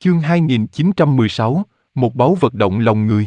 Chương 2916, một báu vật động lòng người.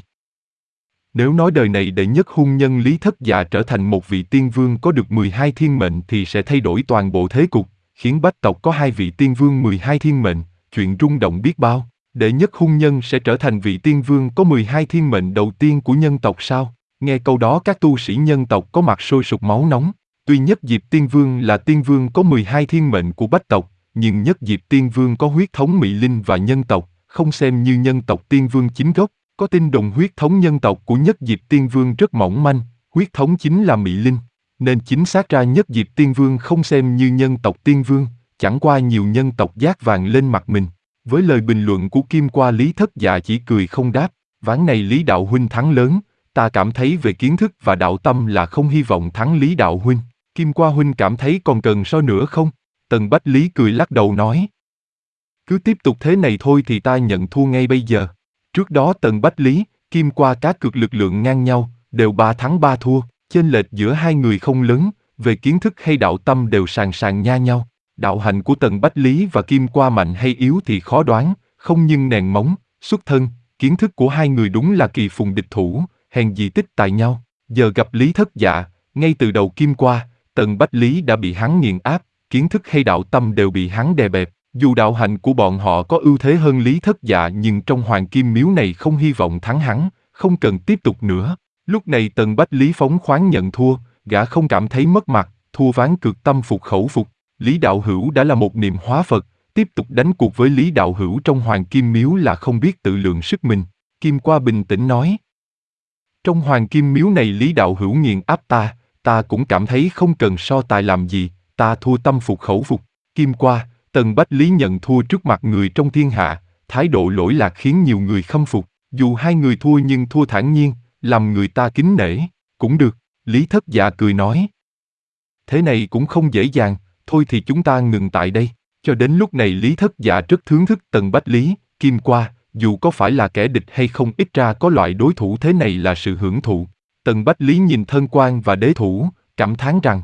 Nếu nói đời này đệ nhất hung nhân Lý Thất Dạ trở thành một vị tiên vương có được 12 thiên mệnh thì sẽ thay đổi toàn bộ thế cục, khiến bách tộc có 2 vị tiên vương 12 thiên mệnh, chuyện rung động biết bao. Đệ nhất hung nhân sẽ trở thành vị tiên vương có 12 thiên mệnh đầu tiên của nhân tộc sao? Nghe câu đó các tu sĩ nhân tộc có mặt sôi sục máu nóng. Tuy Nhất Diệp Tiên Vương là tiên vương có 12 thiên mệnh của bách tộc, nhưng Nhất Diệp Tiên Vương có huyết thống Mị Linh và nhân tộc, không xem như nhân tộc tiên vương chính gốc. Có tin đồn huyết thống nhân tộc của Nhất Diệp Tiên Vương rất mỏng manh, huyết thống chính là Mị Linh, nên chính xác ra Nhất Diệp Tiên Vương không xem như nhân tộc tiên vương, chẳng qua nhiều nhân tộc dát vàng lên mặt mình. Với lời bình luận của Kim Qua, Lý Thất Dạ chỉ cười không đáp. Ván này Lý Đạo Huynh thắng lớn, ta cảm thấy về kiến thức và đạo tâm là không hy vọng thắng Lý Đạo Huynh. Kim Qua Huynh cảm thấy còn cần so nữa không? Tần Bách Lý cười lắc đầu nói. Cứ tiếp tục thế này thôi thì ta nhận thua ngay bây giờ. Trước đó Tần Bách Lý, Kim Qua cá cược lực lượng ngang nhau, đều 3 thắng 3 thua, chênh lệch giữa hai người không lớn, về kiến thức hay đạo tâm đều sàn sàn nha nhau. Đạo hạnh của Tần Bách Lý và Kim Qua mạnh hay yếu thì khó đoán, không nhưng nền móng, xuất thân, kiến thức của hai người đúng là kỳ phùng địch thủ, hèn gì tích tài nhau. Giờ gặp Lý Thất Dạ, ngay từ đầu Kim Qua, Tần Bách Lý đã bị hắn nghiền áp, kiến thức hay đạo tâm đều bị hắn đè bẹp. Dù đạo hạnh của bọn họ có ưu thế hơn Lý Thất Dạ nhưng trong Hoàng Kim Miếu này không hy vọng thắng hắn, không cần tiếp tục nữa. Lúc này Tần Bách Lý phóng khoáng nhận thua, gã không cảm thấy mất mặt, thua ván cược tâm phục khẩu phục. Lý Đạo Hữu đã là một niệm hóa Phật, tiếp tục đánh cuộc với Lý Đạo Hữu trong Hoàng Kim Miếu là không biết tự lượng sức mình. Kim Qua bình tĩnh nói. Trong Hoàng Kim Miếu này Lý Đạo Hữu nghiền áp ta cũng cảm thấy không cần so tài làm gì, ta thua tâm phục khẩu phục. Kim Qua, Tần Bách Lý nhận thua trước mặt người trong thiên hạ, thái độ lỗi lạc khiến nhiều người khâm phục. Dù hai người thua nhưng thua thản nhiên, làm người ta kính nể. Cũng được, Lý Thất Dạ cười nói. Thế này cũng không dễ dàng, thôi thì chúng ta ngừng tại đây. Cho đến lúc này Lý Thất Dạ rất thưởng thức Tần Bách Lý, Kim Qua, dù có phải là kẻ địch hay không ít ra có loại đối thủ thế này là sự hưởng thụ. Tần Bách Lý nhìn thân quan và đế thủ, cảm thán rằng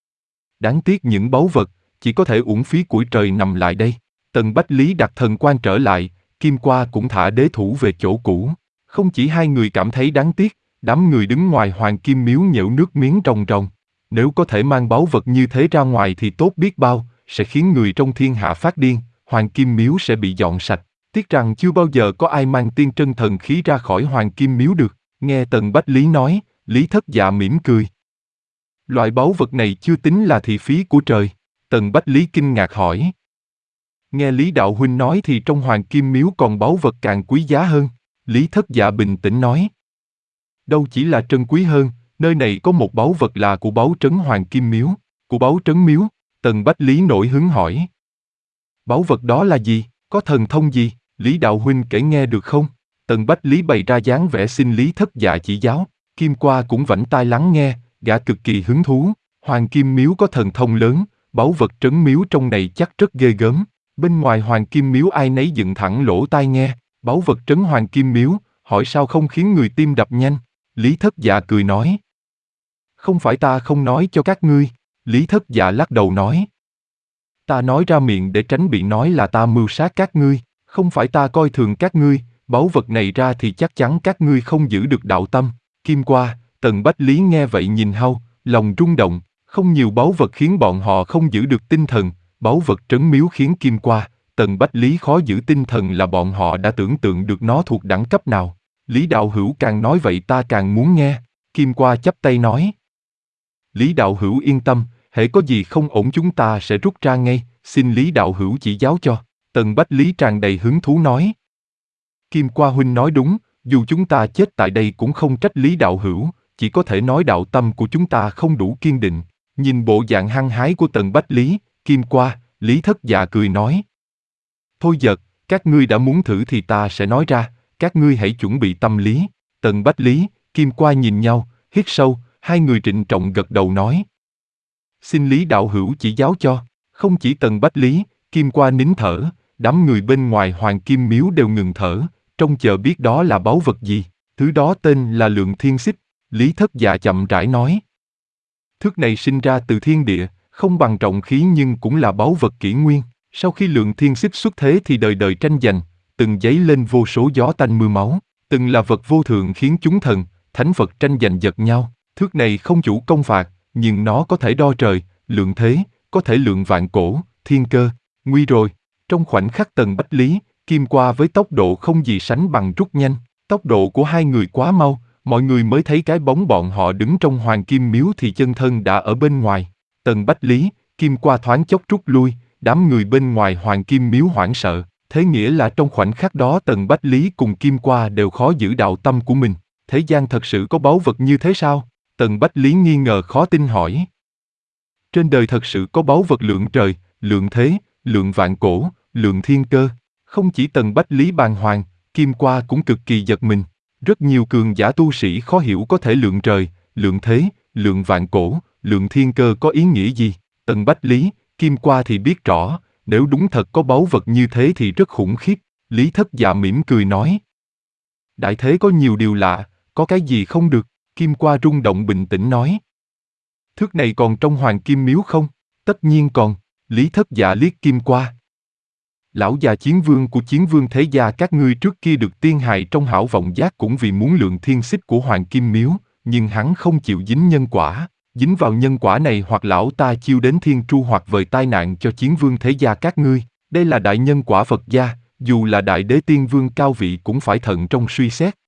đáng tiếc những báu vật, chỉ có thể uổng phí củi trời nằm lại đây. Tần Bách Lý đặt thần quan trở lại, Kim Qua cũng thả đế thủ về chỗ cũ. Không chỉ hai người cảm thấy đáng tiếc, đám người đứng ngoài Hoàng Kim Miếu nhễu nước miếng ròng ròng. Nếu có thể mang báu vật như thế ra ngoài thì tốt biết bao, sẽ khiến người trong thiên hạ phát điên, Hoàng Kim Miếu sẽ bị dọn sạch. Tiếc rằng chưa bao giờ có ai mang tiên trân thần khí ra khỏi Hoàng Kim Miếu được. Nghe Tần Bách Lý nói, Lý Thất Dạ mỉm cười. Loại báu vật này chưa tính là thị phí của trời. Tần Bách Lý kinh ngạc hỏi. Nghe Lý Đạo Huynh nói thì trong Hoàng Kim Miếu còn báu vật càng quý giá hơn. Lý Thất Dạ bình tĩnh nói. Đâu chỉ là trân quý hơn, nơi này có một báu vật là của báu trấn Hoàng Kim Miếu. Của báu trấn miếu? Tần Bách Lý nổi hứng hỏi. Báu vật đó là gì? Có thần thông gì? Lý Đạo Huynh kể nghe được không? Tần Bách Lý bày ra dáng vẻ xin Lý Thất Dạ chỉ giáo. Kim Qua cũng vảnh tai lắng nghe, gã cực kỳ hứng thú. Hoàng Kim Miếu có thần thông lớn, báu vật trấn miếu trong này chắc rất ghê gớm. Bên ngoài Hoàng Kim Miếu ai nấy dựng thẳng lỗ tai nghe. Báu vật trấn Hoàng Kim Miếu, hỏi sao không khiến người tim đập nhanh? Lý Thất Dạ cười nói. Không phải ta không nói cho các ngươi. Lý Thất Dạ lắc đầu nói. Ta nói ra miệng để tránh bị nói là ta mưu sát các ngươi. Không phải ta coi thường các ngươi, báu vật này ra thì chắc chắn các ngươi không giữ được đạo tâm. Kim Qua, Tần Bách Lý nghe vậy nhìn hau, lòng rung động. Không nhiều báu vật khiến bọn họ không giữ được tinh thần, báu vật trấn miếu khiến Kim Qua, Tần Bách Lý khó giữ tinh thần là bọn họ đã tưởng tượng được nó thuộc đẳng cấp nào. Lý Đạo Hữu càng nói vậy ta càng muốn nghe. Kim Qua chắp tay nói. Lý Đạo Hữu yên tâm, hễ có gì không ổn chúng ta sẽ rút ra ngay, xin Lý Đạo Hữu chỉ giáo cho. Tần Bách Lý tràn đầy hứng thú nói. Kim Qua huynh nói đúng, dù chúng ta chết tại đây cũng không trách Lý Đạo Hữu, chỉ có thể nói đạo tâm của chúng ta không đủ kiên định. Nhìn bộ dạng hăng hái của Tần Bách Lý, Kim Qua, Lý Thất Dạ cười nói. Thôi giật, các ngươi đã muốn thử thì ta sẽ nói ra, các ngươi hãy chuẩn bị tâm lý. Tần Bách Lý, Kim Qua nhìn nhau, hít sâu, hai người trịnh trọng gật đầu nói. Xin Lý Đạo Hữu chỉ giáo cho. Không chỉ Tần Bách Lý, Kim Qua nín thở, đám người bên ngoài Hoàng Kim Miếu đều ngừng thở, trông chờ biết đó là báu vật gì. Thứ đó tên là Lượng Thiên Xích. Lý Thất Dạ chậm rãi nói. Thước này sinh ra từ thiên địa, không bằng trọng khí nhưng cũng là báu vật kỷ nguyên. Sau khi Lượng Thiên Xích xuất thế thì đời đời tranh giành, từng dấy lên vô số gió tanh mưa máu, từng là vật vô thượng khiến chúng thần, thánh Phật tranh giành giật nhau. Thước này không chủ công phạt, nhưng nó có thể đo trời, lượng thế, có thể lượng vạn cổ, thiên cơ. Nguy rồi, trong khoảnh khắc Tần Bách Lý, Kim Qua với tốc độ không gì sánh bằng rút nhanh. Tốc độ của hai người quá mau, mọi người mới thấy cái bóng bọn họ đứng trong Hoàng Kim Miếu thì chân thân đã ở bên ngoài. Tần Bách Lý, Kim Qua thoáng chốc rút lui, đám người bên ngoài Hoàng Kim Miếu hoảng sợ. Thế nghĩa là trong khoảnh khắc đó Tần Bách Lý cùng Kim Qua đều khó giữ đạo tâm của mình. Thế gian thật sự có báu vật như thế sao? Tần Bách Lý nghi ngờ khó tin hỏi. Trên đời thật sự có báu vật lượng trời, lượng thế, lượng vạn cổ, lượng thiên cơ. Không chỉ Tần Bách Lý bàng hoàng, Kim Qua cũng cực kỳ giật mình. Rất nhiều cường giả tu sĩ khó hiểu có thể lượng trời, lượng thế, lượng vạn cổ, lượng thiên cơ có ý nghĩa gì. Tần Bách Lý, Kim Qua thì biết rõ, nếu đúng thật có báu vật như thế thì rất khủng khiếp. Lý Thất Dạ mỉm cười nói. Đại thế có nhiều điều lạ, có cái gì không được? Kim Qua rung động bình tĩnh nói. Thước này còn trong Hoàng Kim Miếu không? Tất nhiên còn. Lý Thất Dạ liếc Kim Qua. Lão già chiến vương của chiến vương thế gia các ngươi trước kia được tiên hài trong hảo vọng giác cũng vì muốn lượng thiên xích của Hoàng Kim Miếu, nhưng hắn không chịu dính nhân quả. Dính vào nhân quả này hoặc lão ta chiêu đến thiên tru hoặc vời tai nạn cho chiến vương thế gia các ngươi. Đây là đại nhân quả Phật gia, dù là đại đế tiên vương cao vị cũng phải thận trọng suy xét.